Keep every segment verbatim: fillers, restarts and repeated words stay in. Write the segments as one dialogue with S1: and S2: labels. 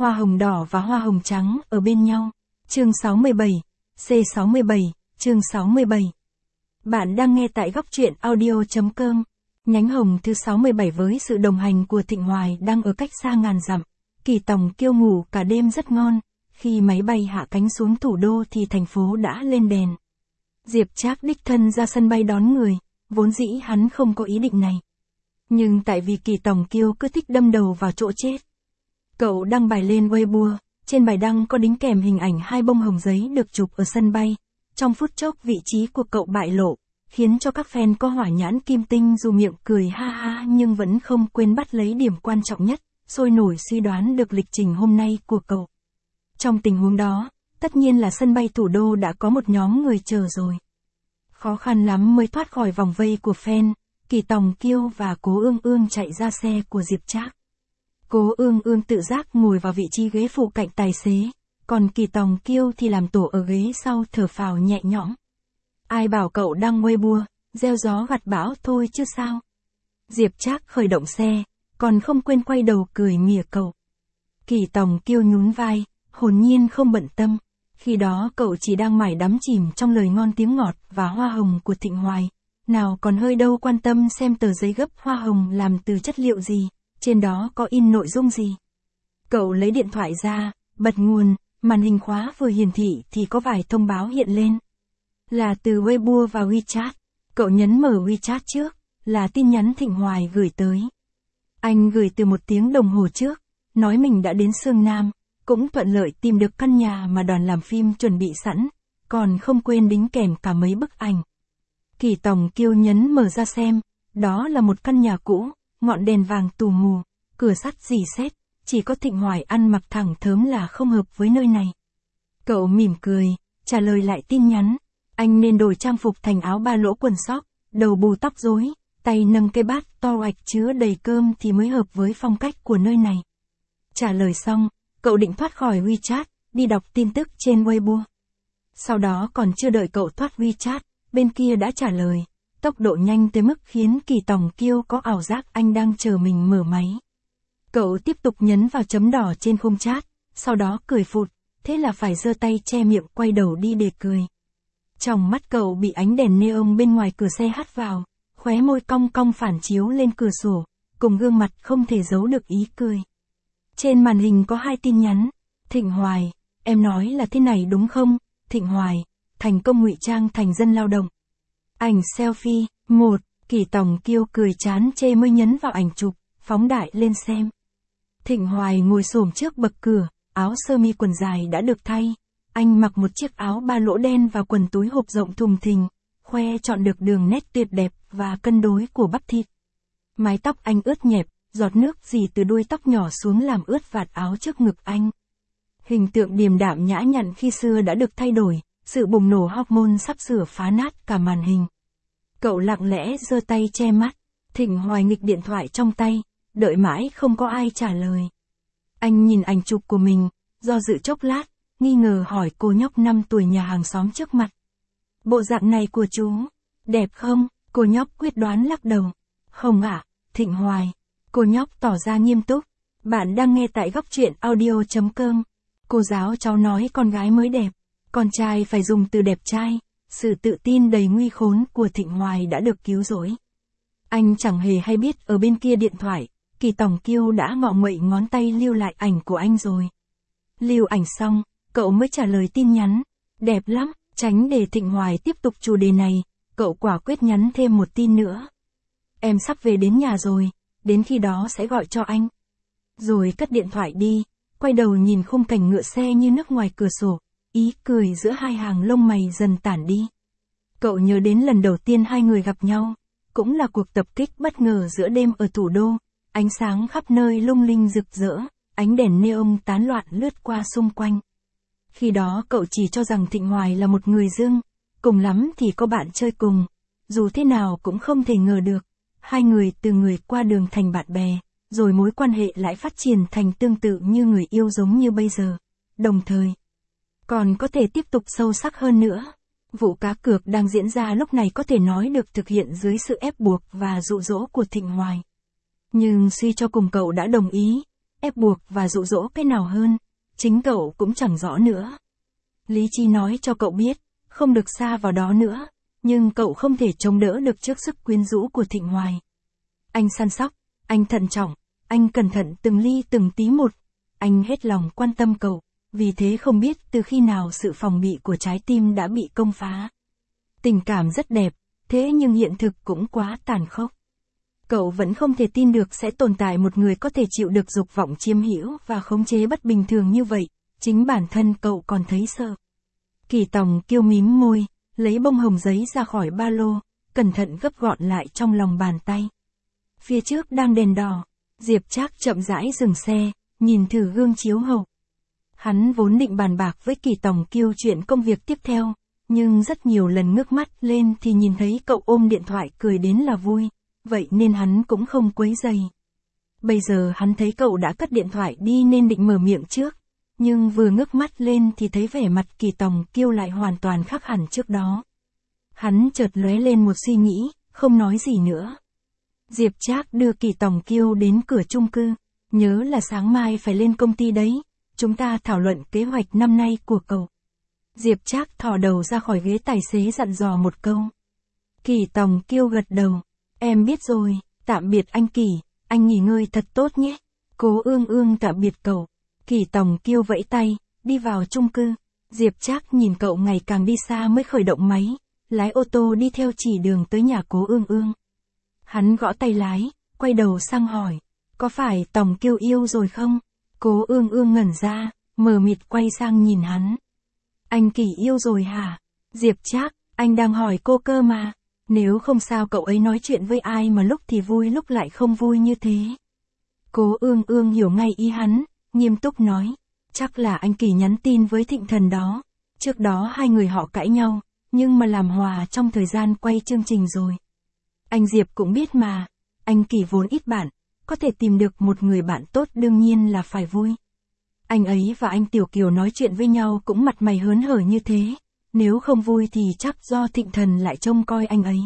S1: Hoa hồng đỏ và hoa hồng trắng ở bên nhau. Chương sáu mươi bảy, C sáu mươi bảy, chương sáu mươi bảy. Bạn đang nghe tại góc truyện audio.com. Nhánh hồng thứ sáu mươi bảy với sự đồng hành của Thịnh Hoài đang ở cách xa ngàn dặm. Kỳ Tòng Kiêu ngủ cả đêm rất ngon. Khi máy bay hạ cánh xuống thủ đô thì thành phố đã lên đèn. Diệp Trác đích thân ra sân bay đón người, vốn dĩ hắn không có ý định này. Nhưng tại vì Kỳ Tòng Kiêu cứ thích đâm đầu vào chỗ chết. Cậu đăng bài lên Weibo, trên bài đăng có đính kèm hình ảnh hai bông hồng giấy được chụp ở sân bay. Trong phút chốc vị trí của cậu bại lộ, khiến cho các fan có hỏa nhãn kim tinh dù miệng cười ha ha nhưng vẫn không quên bắt lấy điểm quan trọng nhất, sôi nổi suy đoán được lịch trình hôm nay của cậu. Trong tình huống đó, tất nhiên là sân bay thủ đô đã có một nhóm người chờ rồi. Khó khăn lắm mới thoát khỏi vòng vây của fan, Kỳ Tòng Kiêu và Cố Ương Ương chạy ra xe của Diệp Trác. Cố Ương Ương tự giác ngồi vào vị trí ghế phụ cạnh tài xế, còn Kỳ Tòng Kiêu thì làm tổ ở ghế sau thở phào nhẹ nhõm. Ai bảo cậu đăng Weibo, gieo gió gặt bão thôi chứ sao. Diệp Trác khởi động xe, còn không quên quay đầu cười mỉa cậu. Kỳ Tòng Kiêu nhún vai, hồn nhiên không bận tâm. Khi đó cậu chỉ đang mải đắm chìm trong lời ngon tiếng ngọt và hoa hồng của Thịnh Hoài. Nào còn hơi đâu quan tâm xem tờ giấy gấp hoa hồng làm từ chất liệu gì, trên đó có in nội dung gì. Cậu lấy điện thoại ra, bật nguồn, màn hình khóa vừa hiển thị thì có vài thông báo hiện lên. Là từ Weibo và WeChat. Cậu nhấn mở WeChat trước, là tin nhắn Thịnh Hoài gửi tới. Anh gửi từ một tiếng đồng hồ trước, nói mình đã đến Sương Nam, cũng thuận lợi tìm được căn nhà mà đoàn làm phim chuẩn bị sẵn, còn không quên đính kèm cả mấy bức ảnh. Kỳ Tòng Kiêu nhấn mở ra xem, đó là một căn nhà cũ, ngọn đèn vàng tù mù, cửa sắt rỉ sét, chỉ có Thịnh Hoài ăn mặc thẳng thớm là không hợp với nơi này. Cậu mỉm cười, trả lời lại tin nhắn, anh nên đổi trang phục thành áo ba lỗ quần sóc, đầu bù tóc rối, tay nâng cây bát to oạch chứa đầy cơm thì mới hợp với phong cách của nơi này. Trả lời xong, cậu định thoát khỏi WeChat, đi đọc tin tức trên Weibo. Sau đó còn chưa đợi cậu thoát WeChat, bên kia đã trả lời, tốc độ nhanh tới mức khiến Kỳ Tòng Kiêu có ảo giác anh đang chờ mình mở máy. Cậu tiếp tục nhấn vào chấm đỏ trên khung chat, sau đó cười phụt, thế là phải giơ tay che miệng quay đầu đi để cười. Trong mắt cậu bị ánh đèn neon bên ngoài cửa xe hắt vào, khóe môi cong cong phản chiếu lên cửa sổ, cùng gương mặt không thể giấu được ý cười. Trên màn hình có hai tin nhắn, Thịnh Hoài, em nói là thế này đúng không? Thịnh Hoài, thành công ngụy trang thành dân lao động. Ảnh selfie, một, Kỳ Tòng Kiêu cười chán chê mới nhấn vào ảnh chụp, phóng đại lên xem. Thịnh Hoài ngồi xổm trước bậc cửa, áo sơ mi quần dài đã được thay. Anh mặc một chiếc áo ba lỗ đen và quần túi hộp rộng thùng thình, khoe chọn được đường nét tuyệt đẹp và cân đối của bắp thịt. Mái tóc anh ướt nhẹp, giọt nước rỉ từ đuôi tóc nhỏ xuống làm ướt vạt áo trước ngực anh. Hình tượng điềm đạm nhã nhặn khi xưa đã được thay đổi, sự bùng nổ hormone sắp sửa phá nát cả màn hình. Cậu lặng lẽ giơ tay che mắt, Thịnh Hoài nghịch điện thoại trong tay, đợi mãi không có ai trả lời. Anh nhìn ảnh chụp của mình, do dự chốc lát, nghi ngờ hỏi cô nhóc năm tuổi nhà hàng xóm trước mặt. Bộ dạng này của chú, đẹp không? Cô nhóc quyết đoán lắc đầu. Không ạ, Thịnh Hoài. Cô nhóc tỏ ra nghiêm túc. Bạn đang nghe tại góc truyện audio.com. Cô giáo cháu nói con gái mới đẹp, con trai phải dùng từ đẹp trai. Sự tự tin đầy nguy khốn của Thịnh Hoài đã được cứu rỗi. Anh chẳng hề hay biết ở bên kia điện thoại, Kỳ Tòng Kiêu đã ngọ nguậy ngón tay lưu lại ảnh của anh rồi. Lưu ảnh xong, cậu mới trả lời tin nhắn. Đẹp lắm, tránh để Thịnh Hoài tiếp tục chủ đề này, cậu quả quyết nhắn thêm một tin nữa. Em sắp về đến nhà rồi, đến khi đó sẽ gọi cho anh. Rồi cất điện thoại đi, quay đầu nhìn khung cảnh ngựa xe như nước ngoài cửa sổ, ý cười giữa hai hàng lông mày dần tản đi. Cậu nhớ đến lần đầu tiên hai người gặp nhau, cũng là cuộc tập kích bất ngờ giữa đêm ở thủ đô, ánh sáng khắp nơi lung linh rực rỡ, ánh đèn neon tán loạn lướt qua xung quanh. Khi đó cậu chỉ cho rằng Thịnh Hoài là một người dưng, cùng lắm thì có bạn chơi cùng, dù thế nào cũng không thể ngờ được, hai người từ người qua đường thành bạn bè, rồi mối quan hệ lại phát triển thành tương tự như người yêu giống như bây giờ, đồng thời còn có thể tiếp tục sâu sắc hơn nữa. Vụ cá cược đang diễn ra lúc này có thể nói được thực hiện dưới sự ép buộc và dụ dỗ của Thịnh Hoài. Nhưng suy cho cùng cậu đã đồng ý, ép buộc và dụ dỗ cái nào hơn, chính cậu cũng chẳng rõ nữa. Lý trí nói cho cậu biết, không được xa vào đó nữa, nhưng cậu không thể chống đỡ được trước sức quyến rũ của Thịnh Hoài. Anh săn sóc, anh thận trọng, anh cẩn thận từng ly từng tí một, anh hết lòng quan tâm cậu, vì thế không biết từ khi nào sự phòng bị của trái tim đã bị công phá. Tình cảm rất đẹp, thế nhưng hiện thực cũng quá tàn khốc. Cậu vẫn không thể tin được sẽ tồn tại một người có thể chịu được dục vọng chiếm hữu và khống chế bất bình thường như vậy, chính bản thân cậu còn thấy sợ. Kỳ Tòng Kiêu mím môi, lấy bông hồng giấy ra khỏi ba lô, cẩn thận gấp gọn lại trong lòng bàn tay. Phía trước đang đèn đỏ, Diệp Trác chậm rãi dừng xe, nhìn thử gương chiếu hậu. Hắn vốn định bàn bạc với Kỳ Tòng Kiêu chuyện công việc tiếp theo, nhưng rất nhiều lần ngước mắt lên thì nhìn thấy cậu ôm điện thoại cười đến là vui, vậy nên hắn cũng không quấy rầy. Bây giờ hắn thấy cậu đã cất điện thoại đi nên định mở miệng trước, nhưng vừa ngước mắt lên thì thấy vẻ mặt Kỳ Tòng Kiêu lại hoàn toàn khác hẳn trước đó. Hắn chợt lóe lên một suy nghĩ, không nói gì nữa. Diệp Trác đưa Kỳ Tòng Kiêu đến cửa chung cư, nhớ là sáng mai phải lên công ty đấy, chúng ta thảo luận kế hoạch năm nay của cậu. Diệp Trác thò đầu ra khỏi ghế tài xế dặn dò một câu. Kỳ Tòng Kiêu gật đầu, em biết rồi, tạm biệt anh Kỳ, anh nghỉ ngơi thật tốt nhé. Cố Ương Ương tạm biệt cậu. Kỳ Tòng Kiêu vẫy tay, đi vào chung cư. Diệp Trác nhìn cậu ngày càng đi xa mới khởi động máy, lái ô tô đi theo chỉ đường tới nhà Cố Ương Ương. Hắn gõ tay lái, quay đầu sang hỏi, có phải Tòng Kiêu yêu rồi không? Cố Ương Ương ngẩn ra, mờ mịt quay sang nhìn hắn. Anh Kỳ yêu rồi hả? Diệp Trác, anh đang hỏi cô cơ mà. Nếu không sao cậu ấy nói chuyện với ai mà lúc thì vui lúc lại không vui như thế. Cố Ương Ương hiểu ngay ý hắn, nghiêm túc nói. Chắc là anh Kỳ nhắn tin với Thịnh Thần đó. Trước đó hai người họ cãi nhau, nhưng mà làm hòa trong thời gian quay chương trình rồi. Anh Diệp cũng biết mà, anh Kỳ vốn ít bạn, có thể tìm được một người bạn tốt đương nhiên là phải vui. Anh ấy và anh Tiểu Kiều nói chuyện với nhau cũng mặt mày hớn hở như thế, nếu không vui thì chắc do Thịnh Thần lại trông coi anh ấy.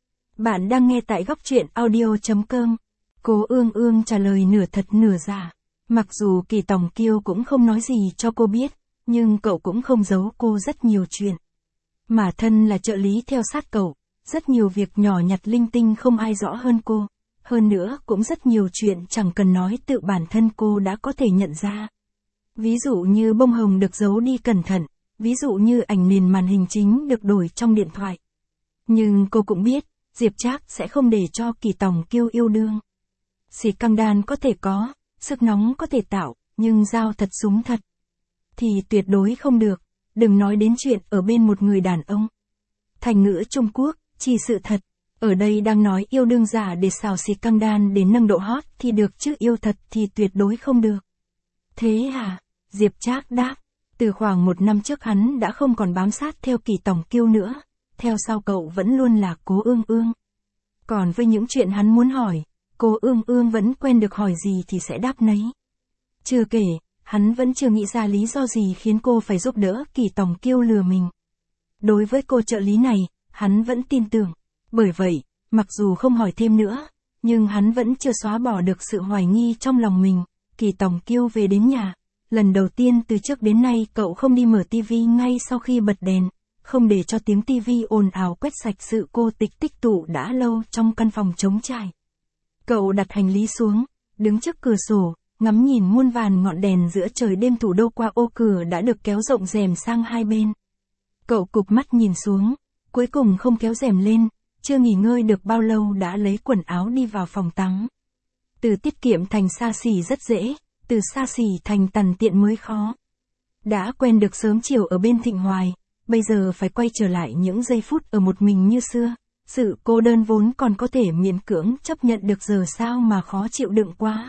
S1: Bạn đang nghe tại góc truyện audio chấm com. Cố Ương Ương trả lời nửa thật nửa giả. Mặc dù Kỳ Tòng Kiêu cũng không nói gì cho cô biết, nhưng cậu cũng không giấu cô rất nhiều chuyện. Mà thân là trợ lý theo sát cậu, rất nhiều việc nhỏ nhặt linh tinh không ai rõ hơn cô. Hơn nữa cũng rất nhiều chuyện chẳng cần nói tự bản thân cô đã có thể nhận ra. Ví dụ như bông hồng được giấu đi cẩn thận, ví dụ như ảnh nền màn hình chính được đổi trong điện thoại. Nhưng cô cũng biết, Diệp Trác sẽ không để cho Kỳ Tòng Kiêu yêu đương. Xì căng đan có thể có, sức nóng có thể tạo, nhưng dao thật súng thật thì tuyệt đối không được, đừng nói đến chuyện ở bên một người đàn ông. Thành ngữ Trung Quốc, chỉ sự thật, ở đây đang nói yêu đương giả để xào xì căng đan đến nâng độ hot thì được chứ yêu thật thì tuyệt đối không được. Thế hả? Diệp Trác đáp. Từ khoảng một năm trước hắn đã không còn bám sát theo Kỳ Tòng Kiêu nữa, theo sau cậu vẫn luôn là Cố Ương Ương. Còn với những chuyện hắn muốn hỏi, Cố Ương Ương vẫn quen được hỏi gì thì sẽ đáp nấy. Chưa kể, hắn vẫn chưa nghĩ ra lý do gì khiến cô phải giúp đỡ Kỳ Tòng Kiêu lừa mình. Đối với cô trợ lý này, hắn vẫn tin tưởng. Bởi vậy, mặc dù không hỏi thêm nữa, nhưng hắn vẫn chưa xóa bỏ được sự hoài nghi trong lòng mình. Kỳ Tòng Kiêu về đến nhà. Lần đầu tiên từ trước đến nay cậu không đi mở tivi ngay sau khi bật đèn, không để cho tiếng tivi ồn ào quét sạch sự cô tịch tích tụ đã lâu trong căn phòng trống trải. Cậu đặt hành lý xuống, đứng trước cửa sổ, ngắm nhìn muôn vàn ngọn đèn giữa trời đêm thủ đô qua ô cửa đã được kéo rộng rèm sang hai bên. Cậu cụp mắt nhìn xuống, cuối cùng không kéo rèm lên, chưa nghỉ ngơi được bao lâu đã lấy quần áo đi vào phòng tắm. Từ tiết kiệm thành xa xỉ rất dễ. Từ xa xỉ thành tằn tiện mới khó. Đã quen được sớm chiều ở bên Thịnh Hoài, bây giờ phải quay trở lại những giây phút ở một mình như xưa. Sự cô đơn vốn còn có thể miễn cưỡng chấp nhận được giờ sao mà khó chịu đựng quá.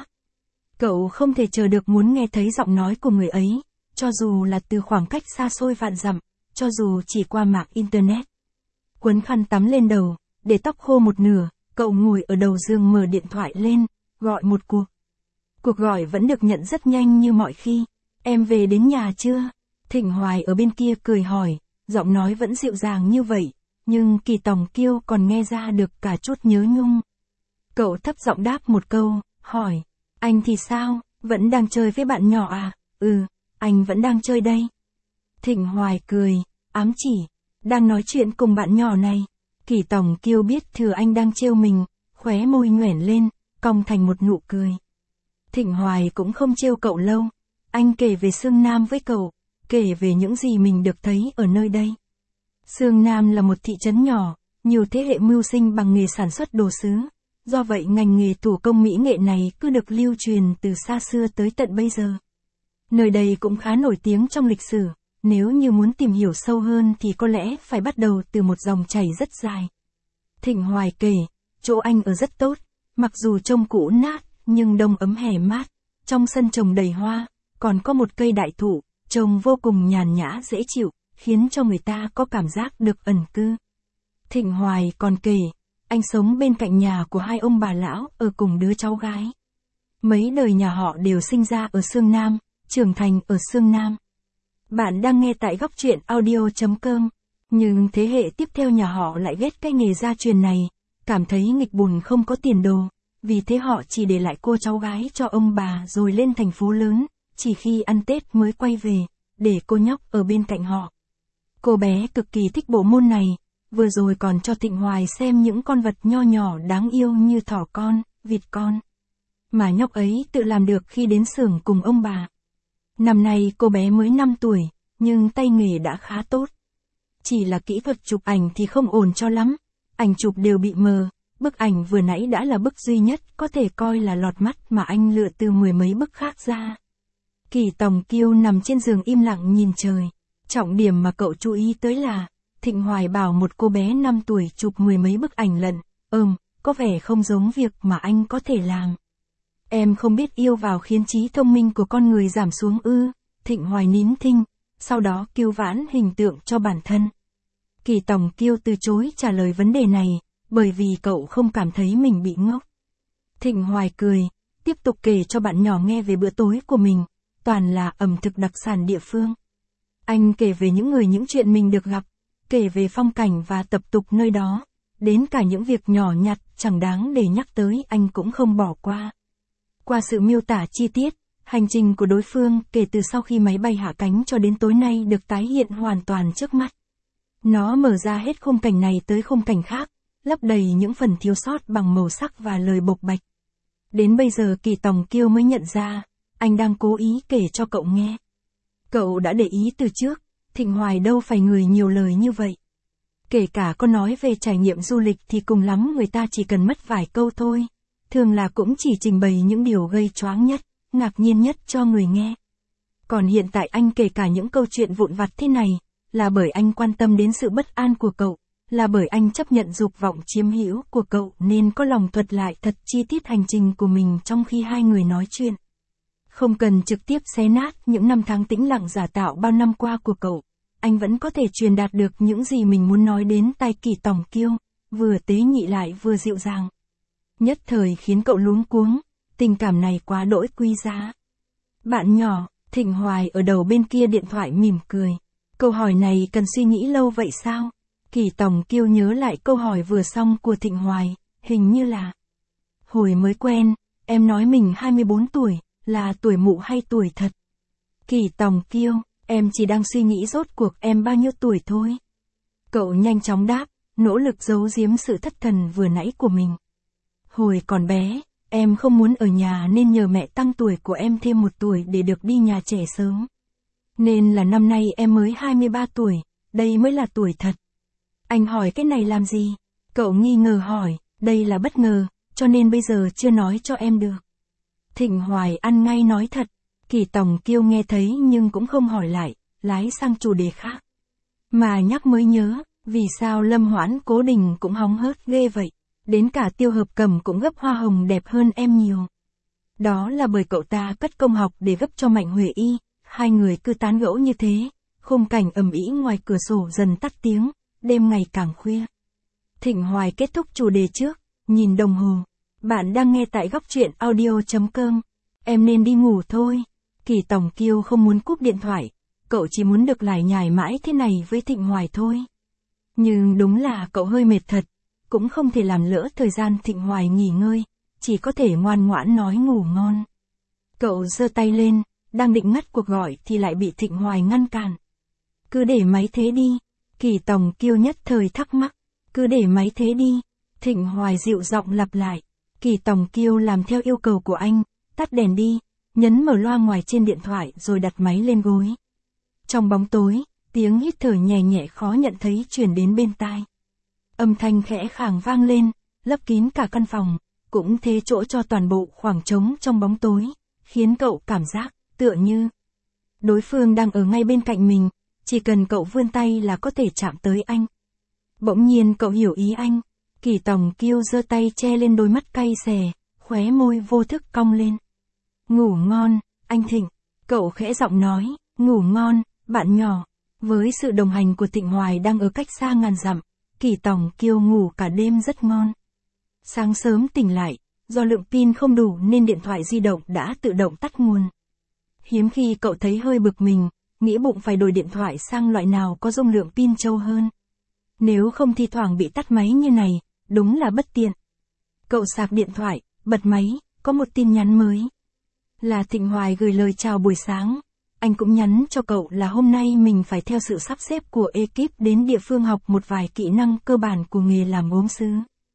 S1: Cậu không thể chờ được muốn nghe thấy giọng nói của người ấy, cho dù là từ khoảng cách xa xôi vạn dặm, cho dù chỉ qua mạng Internet. Quấn khăn tắm lên đầu, để tóc khô một nửa, cậu ngồi ở đầu giường mở điện thoại lên, gọi một cuộc. Cuộc gọi vẫn được nhận rất nhanh như mọi khi. Em về đến nhà chưa? Thịnh Hoài ở bên kia cười hỏi, giọng nói vẫn dịu dàng như vậy, nhưng Kỳ Tòng Kiêu còn nghe ra được cả chút nhớ nhung. Cậu thấp giọng đáp một câu, hỏi, anh thì sao? Vẫn đang chơi với bạn nhỏ à? Ừ, anh vẫn đang chơi đây. Thịnh Hoài cười, ám chỉ, đang nói chuyện cùng bạn nhỏ này. Kỳ Tổng Kiêu biết thừa anh đang trêu mình, khóe môi nhoẻn lên, cong thành một nụ cười. Thịnh Hoài cũng không trêu cậu lâu. Anh kể về Sương Nam với cậu, kể về những gì mình được thấy ở nơi đây. Sương Nam là một thị trấn nhỏ, nhiều thế hệ mưu sinh bằng nghề sản xuất đồ sứ. Do vậy ngành nghề thủ công mỹ nghệ này cứ được lưu truyền từ xa xưa tới tận bây giờ. Nơi đây cũng khá nổi tiếng trong lịch sử, nếu như muốn tìm hiểu sâu hơn thì có lẽ phải bắt đầu từ một dòng chảy rất dài. Thịnh Hoài kể, chỗ anh ở rất tốt, mặc dù trông cũ nát, nhưng đông ấm hè mát, trong sân trồng đầy hoa, còn có một cây đại thụ, trông vô cùng nhàn nhã dễ chịu, khiến cho người ta có cảm giác được ẩn cư. Thịnh Hoài còn kể, anh sống bên cạnh nhà của hai ông bà lão ở cùng đứa cháu gái. Mấy đời nhà họ đều sinh ra ở Sương Nam, trưởng thành ở Sương Nam. Bạn đang nghe tại góc truyện audio chấm com, nhưng thế hệ tiếp theo nhà họ lại ghét cái nghề gia truyền này, cảm thấy nghịch bùn không có tiền đồ, vì thế họ chỉ để lại cô cháu gái cho ông bà rồi lên thành phố lớn, chỉ khi ăn Tết mới quay về, để cô nhóc ở bên cạnh họ. Cô bé cực kỳ thích bộ môn này, vừa rồi còn cho Thịnh Hoài xem những con vật nho nhỏ đáng yêu như thỏ con, vịt con. Mà nhóc ấy tự làm được khi đến xưởng cùng ông bà. Năm nay cô bé mới năm tuổi, nhưng tay nghề đã khá tốt. Chỉ là kỹ thuật chụp ảnh thì không ổn cho lắm, ảnh chụp đều bị mờ, bức ảnh vừa nãy đã là bức duy nhất có thể coi là lọt mắt mà anh lựa từ mười mấy bức khác ra. Kỳ Tổng Kiêu nằm trên giường im lặng nhìn trời. Trọng điểm mà cậu chú ý tới là, Thịnh Hoài bảo một cô bé năm tuổi chụp mười mấy bức ảnh lận, ừm, có vẻ không giống việc mà anh có thể làm. Em không biết yêu vào khiến trí thông minh của con người giảm xuống ư? Thịnh Hoài nín thinh, sau đó cứu vãn hình tượng cho bản thân. Kỳ Tổng Kiêu từ chối trả lời vấn đề này, bởi vì cậu không cảm thấy mình bị ngốc. Thịnh Hoài cười, tiếp tục kể cho bạn nhỏ nghe về bữa tối của mình, toàn là ẩm thực đặc sản địa phương. Anh kể về những người những chuyện mình được gặp, kể về phong cảnh và tập tục nơi đó, đến cả những việc nhỏ nhặt chẳng đáng để nhắc tới anh cũng không bỏ qua. Qua sự miêu tả chi tiết, hành trình của đối phương kể từ sau khi máy bay hạ cánh cho đến tối nay được tái hiện hoàn toàn trước mắt. Nó mở ra hết khung cảnh này tới khung cảnh khác, lấp đầy những phần thiếu sót bằng màu sắc và lời bộc bạch. Đến bây giờ Kỳ Tổng Kiêu mới nhận ra, anh đang cố ý kể cho cậu nghe. Cậu đã để ý từ trước, Thịnh Hoài đâu phải người nhiều lời như vậy. Kể cả có nói về trải nghiệm du lịch thì cùng lắm người ta chỉ cần mất vài câu thôi. Thường là cũng chỉ trình bày những điều gây choáng nhất, ngạc nhiên nhất cho người nghe. Còn hiện tại anh kể cả những câu chuyện vụn vặt thế này, là bởi anh quan tâm đến sự bất an của cậu, là bởi anh chấp nhận dục vọng chiếm hữu của cậu nên có lòng thuật lại thật chi tiết hành trình của mình trong khi hai người nói chuyện. Không cần trực tiếp xé nát những năm tháng tĩnh lặng giả tạo bao năm qua của cậu, anh vẫn có thể truyền đạt được những gì mình muốn nói đến tai Kỳ Tổng Kiêu, vừa tế nhị lại vừa dịu dàng. Nhất thời khiến cậu luống cuống, tình cảm này quá đỗi quý giá. Bạn nhỏ, Thịnh Hoài ở đầu bên kia điện thoại mỉm cười. Câu hỏi này cần suy nghĩ lâu vậy sao? Kỳ Tổng Kiêu nhớ lại câu hỏi vừa xong của Thịnh Hoài, hình như là hồi mới quen, em nói mình hai mươi bốn tuổi, là tuổi mụ hay tuổi thật? Kỳ Tổng Kiêu, em chỉ đang suy nghĩ rốt cuộc em bao nhiêu tuổi thôi. Cậu nhanh chóng đáp, nỗ lực giấu giếm sự thất thần vừa nãy của mình. Hồi còn bé, em không muốn ở nhà nên nhờ mẹ tăng tuổi của em thêm một tuổi để được đi nhà trẻ sớm. Nên là năm nay em mới hai mươi ba tuổi, đây mới là tuổi thật. Anh hỏi cái này làm gì? Cậu nghi ngờ hỏi, đây là bất ngờ, cho nên bây giờ chưa nói cho em được. Thịnh Hoài ăn ngay nói thật. Kỳ Tổng Kiêu nghe thấy nhưng cũng không hỏi lại, lái sang chủ đề khác. Mà nhắc mới nhớ, vì sao Lâm Hoãn Cố Đình cũng hóng hớt ghê vậy, đến cả Tiêu Hợp Cầm cũng gấp hoa hồng đẹp hơn em nhiều. Đó là bởi cậu ta cất công học để gấp cho Mạnh Huệ Y, hai người cứ tán gẫu như thế, khung cảnh ầm ĩ ngoài cửa sổ dần tắt tiếng, đêm ngày càng khuya. Thịnh Hoài kết thúc chủ đề trước, nhìn đồng hồ. Bạn đang nghe tại góc truyện audio chấm com. Em nên đi ngủ thôi. Kỳ Tổng Kiêu không muốn cúp điện thoại, cậu chỉ muốn được lải nhải mãi thế này với Thịnh Hoài thôi. Nhưng đúng là cậu hơi mệt thật, cũng không thể làm lỡ thời gian Thịnh Hoài nghỉ ngơi, chỉ có thể ngoan ngoãn nói ngủ ngon. Cậu giơ tay lên, đang định ngắt cuộc gọi thì lại bị Thịnh Hoài ngăn cản. Cứ để máy thế đi. Kỳ Tòng Kiêu nhất thời thắc mắc. Cứ để máy thế đi. Thịnh Hoài dịu giọng lặp lại. Kỳ Tòng Kiêu làm theo yêu cầu của anh, tắt đèn đi, nhấn mở loa ngoài trên điện thoại rồi đặt máy lên gối. Trong bóng tối, tiếng hít thở nhẹ nhẹ khó nhận thấy truyền đến bên tai. Âm thanh khẽ khàng vang lên, lấp kín cả căn phòng, cũng thế chỗ cho toàn bộ khoảng trống trong bóng tối, khiến cậu cảm giác tựa như đối phương đang ở ngay bên cạnh mình, chỉ cần cậu vươn tay là có thể chạm tới anh. Bỗng nhiên cậu hiểu ý anh. Kỳ Tòng Kiêu giơ tay che lên đôi mắt cay xè, khóe môi vô thức cong lên. Ngủ ngon, anh Thịnh. Cậu khẽ giọng nói, ngủ ngon, bạn nhỏ. Với sự đồng hành của Thịnh Hoài đang ở cách xa ngàn dặm, Kỳ Tòng Kiêu ngủ cả đêm rất ngon. Sáng sớm tỉnh lại, do lượng pin không đủ nên điện thoại di động đã tự động tắt nguồn. Hiếm khi cậu thấy hơi bực mình, nghĩ bụng phải đổi điện thoại sang loại nào có dung lượng pin trâu hơn. Nếu không thi thoảng bị tắt máy như này, đúng là bất tiện. Cậu sạc điện thoại, bật máy, có một tin nhắn mới. Là Thịnh Hoài gửi lời chào buổi sáng. Anh cũng nhắn cho cậu là hôm nay mình phải theo sự sắp xếp của ekip đến địa phương học một vài kỹ năng cơ bản của nghề làm gốm sứ.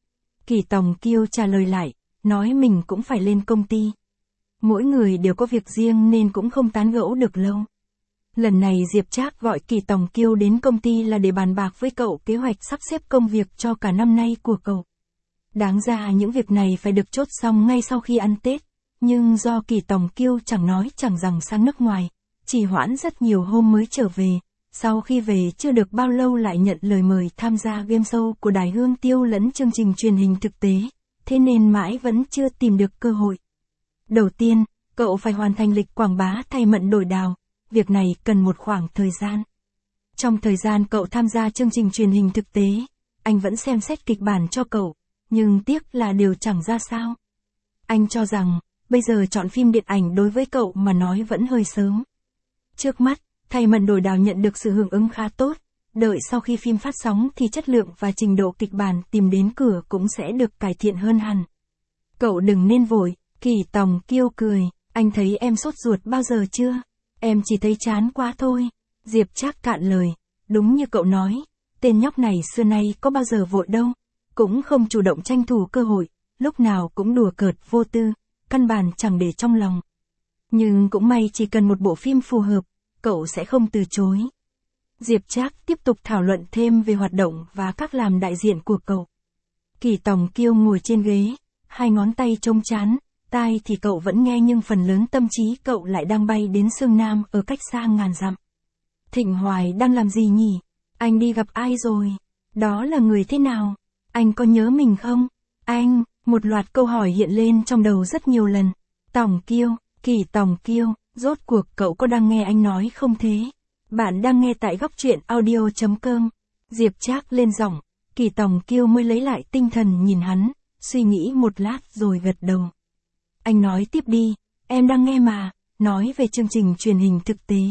S1: Kỳ Tòng Kiêu trả lời lại, nói mình cũng phải lên công ty. Mỗi người đều có việc riêng nên cũng không tán gẫu được lâu. Lần này Diệp Trác gọi Kỳ Tòng Kiêu đến công ty là để bàn bạc với cậu kế hoạch sắp xếp công việc cho cả năm nay của cậu. Đáng ra những việc này phải được chốt xong ngay sau khi ăn Tết, nhưng do Kỳ Tòng Kiêu chẳng nói chẳng rằng sang nước ngoài, trì hoãn rất nhiều hôm mới trở về, sau khi về chưa được bao lâu lại nhận lời mời tham gia game show của Đài Hương Tiêu lẫn chương trình truyền hình thực tế, thế nên mãi vẫn chưa tìm được cơ hội. Đầu tiên, cậu phải hoàn thành lịch quảng bá thay mận đổi đào. Việc này cần một khoảng thời gian. Trong thời gian cậu tham gia chương trình truyền hình thực tế, anh vẫn xem xét kịch bản cho cậu, nhưng tiếc là điều chẳng ra sao. Anh cho rằng, bây giờ chọn phim điện ảnh đối với cậu mà nói vẫn hơi sớm. Trước mắt, Thay Mận Đổi Đào nhận được sự hưởng ứng khá tốt, đợi sau khi phim phát sóng thì chất lượng và trình độ kịch bản tìm đến cửa cũng sẽ được cải thiện hơn hẳn. Cậu đừng nên vội, Kỳ Tòng Kiêu cười, anh thấy em sốt ruột bao giờ chưa? Em chỉ thấy chán quá thôi. Diệp Trác cạn lời, đúng như cậu nói, tên nhóc này xưa nay có bao giờ vội đâu, cũng không chủ động tranh thủ cơ hội, lúc nào cũng đùa cợt vô tư, căn bản chẳng để trong lòng. Nhưng cũng may chỉ cần một bộ phim phù hợp, cậu sẽ không từ chối. Diệp Trác tiếp tục thảo luận thêm về hoạt động và các làm đại diện của cậu. Kỳ Tòng Kiêu ngồi trên ghế, hai ngón tay trông chán, tai thì cậu vẫn nghe nhưng phần lớn tâm trí cậu lại đang bay đến Sương Nam ở cách xa ngàn dặm. Thịnh Hoài đang làm gì nhỉ? Anh đi gặp ai rồi? Đó là người thế nào? Anh có nhớ mình không? Anh, một loạt câu hỏi hiện lên trong đầu rất nhiều lần. Tòng Kiêu, Kỳ Tòng Kiêu, rốt cuộc cậu có đang nghe anh nói không thế? Bạn đang nghe tại góc truyện audio chấm com. Diệp Trác lên giọng, Kỳ Tòng Kiêu mới lấy lại tinh thần nhìn hắn, suy nghĩ một lát rồi gật đầu. Anh nói tiếp đi, em đang nghe mà, nói về chương trình truyền hình thực tế.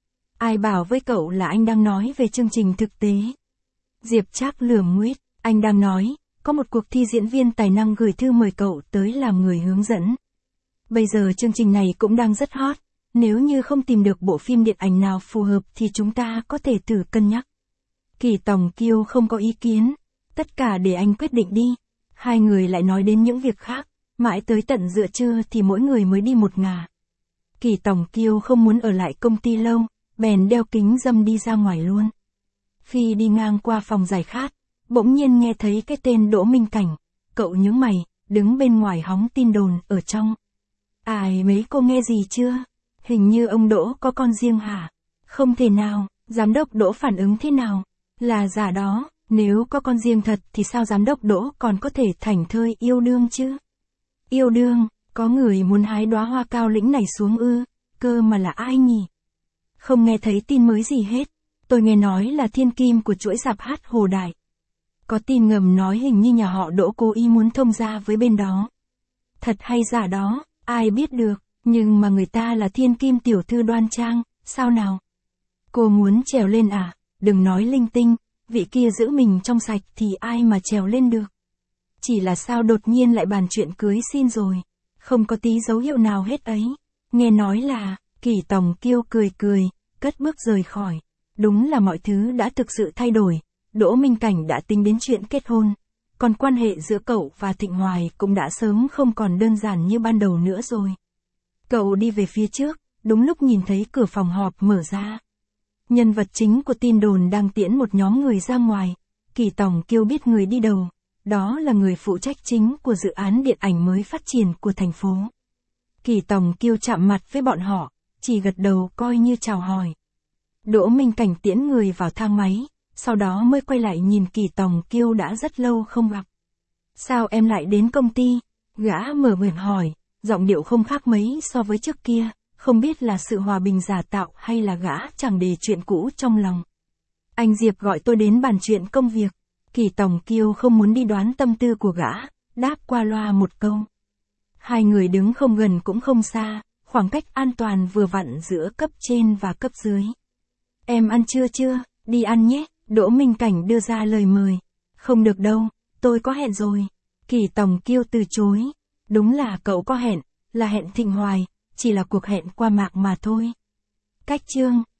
S1: Ai bảo với cậu là anh đang nói về chương trình thực tế? Diệp Trác lườm nguyết, anh đang nói, có một cuộc thi diễn viên tài năng gửi thư mời cậu tới làm người hướng dẫn. Bây giờ chương trình này cũng đang rất hot, nếu như không tìm được bộ phim điện ảnh nào phù hợp thì chúng ta có thể thử cân nhắc. Kỳ Tòng Kiêu không có ý kiến, tất cả để anh quyết định đi. Hai người lại nói đến những việc khác, mãi tới tận giữa trưa thì mỗi người mới đi một ngả. Kỳ Tòng Kiêu không muốn ở lại công ty lâu, bèn đeo kính râm đi ra ngoài luôn. Khi đi ngang qua phòng giải khát, bỗng nhiên nghe thấy cái tên Đỗ Minh Cảnh, cậu nhướng mày, đứng bên ngoài hóng tin đồn ở trong. Ai mấy cô nghe gì chưa? Hình như ông Đỗ có con riêng hả? Không thể nào, giám đốc Đỗ phản ứng thế nào? Là giả đó, nếu có con riêng thật thì sao giám đốc Đỗ còn có thể thảnh thơi yêu đương chứ? Yêu đương, có người muốn hái đóa hoa cao lĩnh này xuống ư, cơ mà là ai nhỉ? Không nghe thấy tin mới gì hết, tôi nghe nói là thiên kim của chuỗi rạp hát Hồ Đại. Có tin ngầm nói hình như nhà họ Đỗ cố ý muốn thông gia với bên đó. Thật hay giả đó, ai biết được, nhưng mà người ta là thiên kim tiểu thư đoan trang, sao nào? Cô muốn trèo lên à? Đừng nói linh tinh, vị kia giữ mình trong sạch thì ai mà trèo lên được. Chỉ là sao đột nhiên lại bàn chuyện cưới xin rồi, không có tí dấu hiệu nào hết ấy. Nghe nói là, Kỳ Tòng Kiêu cười cười, cất bước rời khỏi. Đúng là mọi thứ đã thực sự thay đổi, Đỗ Minh Cảnh đã tính đến chuyện kết hôn. Còn quan hệ giữa cậu và Thịnh Hoài cũng đã sớm không còn đơn giản như ban đầu nữa rồi. Cậu đi về phía trước, đúng lúc nhìn thấy cửa phòng họp mở ra. Nhân vật chính của tin đồn đang tiễn một nhóm người ra ngoài. Kỳ Tòng Kiêu biết người đi đầu, đó là người phụ trách chính của dự án điện ảnh mới phát triển của thành phố. Kỳ Tòng Kiêu chạm mặt với bọn họ, chỉ gật đầu coi như chào hỏi. Đỗ Minh Cảnh tiễn người vào thang máy, sau đó mới quay lại nhìn Kỳ Tòng Kiêu đã rất lâu không gặp. Sao em lại đến công ty? Gã mở miệng hỏi, giọng điệu không khác mấy so với trước kia, không biết là sự hòa bình giả tạo hay là gã chẳng để chuyện cũ trong lòng. Anh Diệp gọi tôi đến bàn chuyện công việc. Kỳ Tòng Kiêu không muốn đi đoán tâm tư của gã, đáp qua loa một câu. Hai người đứng không gần cũng không xa, khoảng cách an toàn vừa vặn giữa cấp trên và cấp dưới. Em ăn trưa chưa? Đi ăn nhé, Đỗ Minh Cảnh đưa ra lời mời. Không được đâu, tôi có hẹn rồi. Kỳ Tòng Kiêu từ chối. Đúng là cậu có hẹn, là hẹn Thịnh Hoài, chỉ là cuộc hẹn qua mạng mà thôi. Cách chương